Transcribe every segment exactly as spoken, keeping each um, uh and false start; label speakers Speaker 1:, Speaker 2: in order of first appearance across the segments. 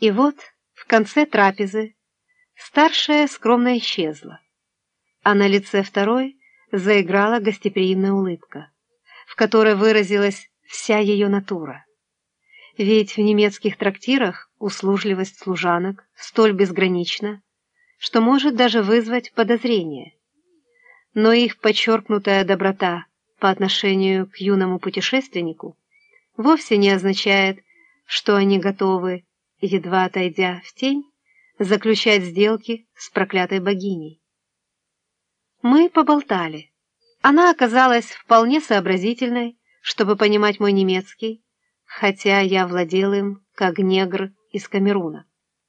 Speaker 1: И вот в конце трапезы старшая скромно исчезла, а на лице второй заиграла гостеприимная улыбка, в которой выразилась вся ее натура. Ведь в немецких трактирах услужливость служанок столь безгранична, что может даже вызвать подозрение. Но их подчеркнутая доброта по отношению к юному путешественнику вовсе не означает, что они готовы, едва отойдя в тень, заключать сделки с проклятой богиней. Мы поболтали. Она оказалась вполне сообразительной, чтобы понимать мой немецкий, хотя я владел им, как негр из Камеруна.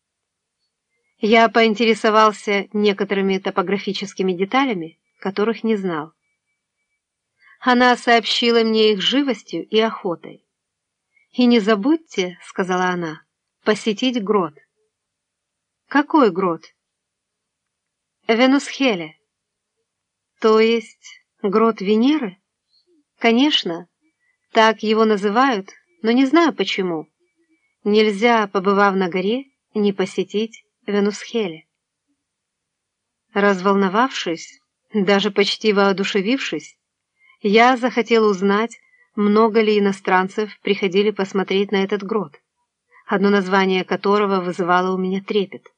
Speaker 1: Я поинтересовался некоторыми топографическими деталями, которых не знал. Она сообщила мне их живостью и охотой. «И не забудьте, — сказала она, — посетить грот». «Какой грот?» «Венусхеле». «То есть грот Венеры?» «Конечно, так его называют, но не знаю почему. Нельзя, побывав на горе, не посетить Венусхеле». Разволновавшись, даже почти воодушевившись, я захотел узнать, много ли иностранцев приходили посмотреть на этот грот, одно название которого вызывало у меня трепет.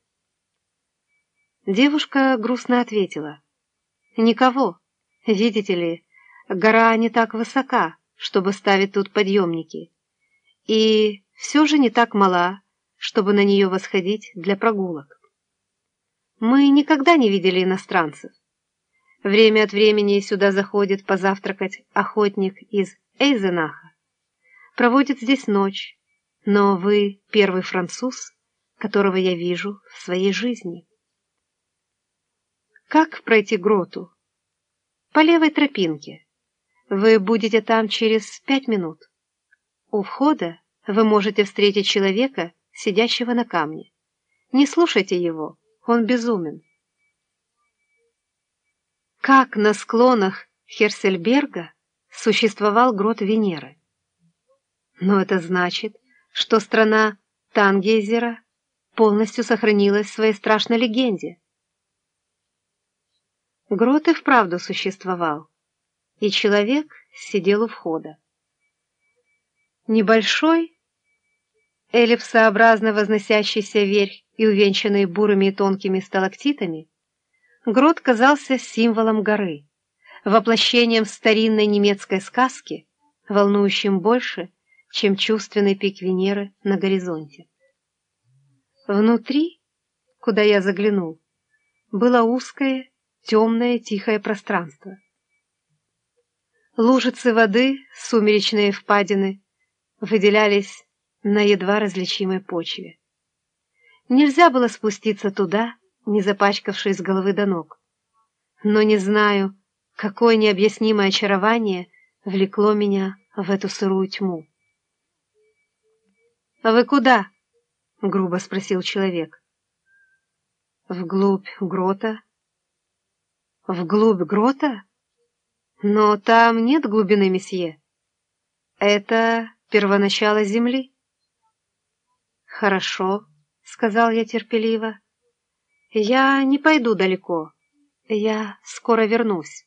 Speaker 1: Девушка грустно ответила: «Никого. Видите ли, гора не так высока, чтобы ставить тут подъемники, и все же не так мала, чтобы на нее восходить для прогулок. Мы никогда не видели иностранцев. Время от времени сюда заходит позавтракать охотник из Эйзенаха, проводит здесь ночь, но вы первый француз, которого я вижу в своей жизни». «Как пройти к гроту?» «По левой тропинке. Вы будете там через пять минут. У входа вы можете встретить человека, сидящего на камне. Не слушайте его, он безумен». Как на склонах Херсельберга существовал грот Венеры? Но это значит, что страна Тангейзера полностью сохранилась в своей страшной легенде. Грот и вправду существовал, и человек сидел у входа. Небольшой, эллипсообразно возносящийся вверх и увенчанный бурыми и тонкими сталактитами, грот казался символом горы, воплощением старинной немецкой сказки, волнующим больше, чем чувственный пик Венеры на горизонте. Внутри, куда я заглянул, было узкое, темное, тихое пространство. Лужицы воды, сумеречные впадины, выделялись на едва различимой почве. Нельзя было спуститься туда, не запачкавшись с головы до ног. Но не знаю, какое необъяснимое очарование влекло меня в эту сырую тьму. «Вы куда?» — грубо спросил человек. «Вглубь грота». «Вглубь грота? Но там нет глубины, месье. Это первоначало земли». «Хорошо», — сказал я терпеливо. «Я не пойду далеко. Я скоро вернусь».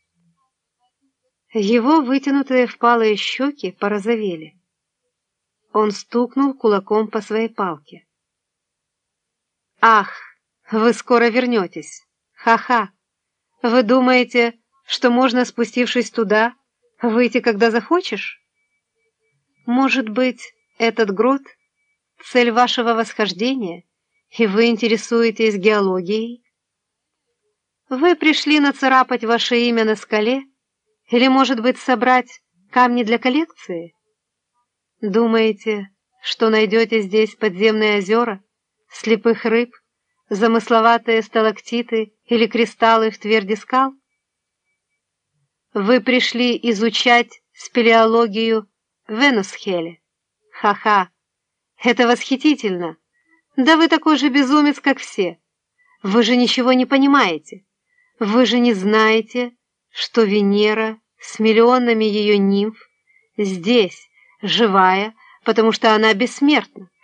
Speaker 1: Его вытянутые впалые щеки порозовели. Он стукнул кулаком по своей палке. «Ах, вы скоро вернетесь! Ха-ха! Вы думаете, что можно, спустившись туда, выйти, когда захочешь? Может быть, этот грот — цель вашего восхождения, и вы интересуетесь геологией? Вы пришли нацарапать ваше имя на скале или, может быть, собрать камни для коллекции? Думаете, что найдете здесь подземные озера, слепых рыб, замысловатые сталактиты или кристаллы в тверди скал? Вы пришли изучать спелеологию Венусхеле. Ха-ха! Это восхитительно! Да вы такой же безумец, как все! Вы же ничего не понимаете! Вы же не знаете, что Венера с миллионами ее нимф здесь, живая, потому что она бессмертна.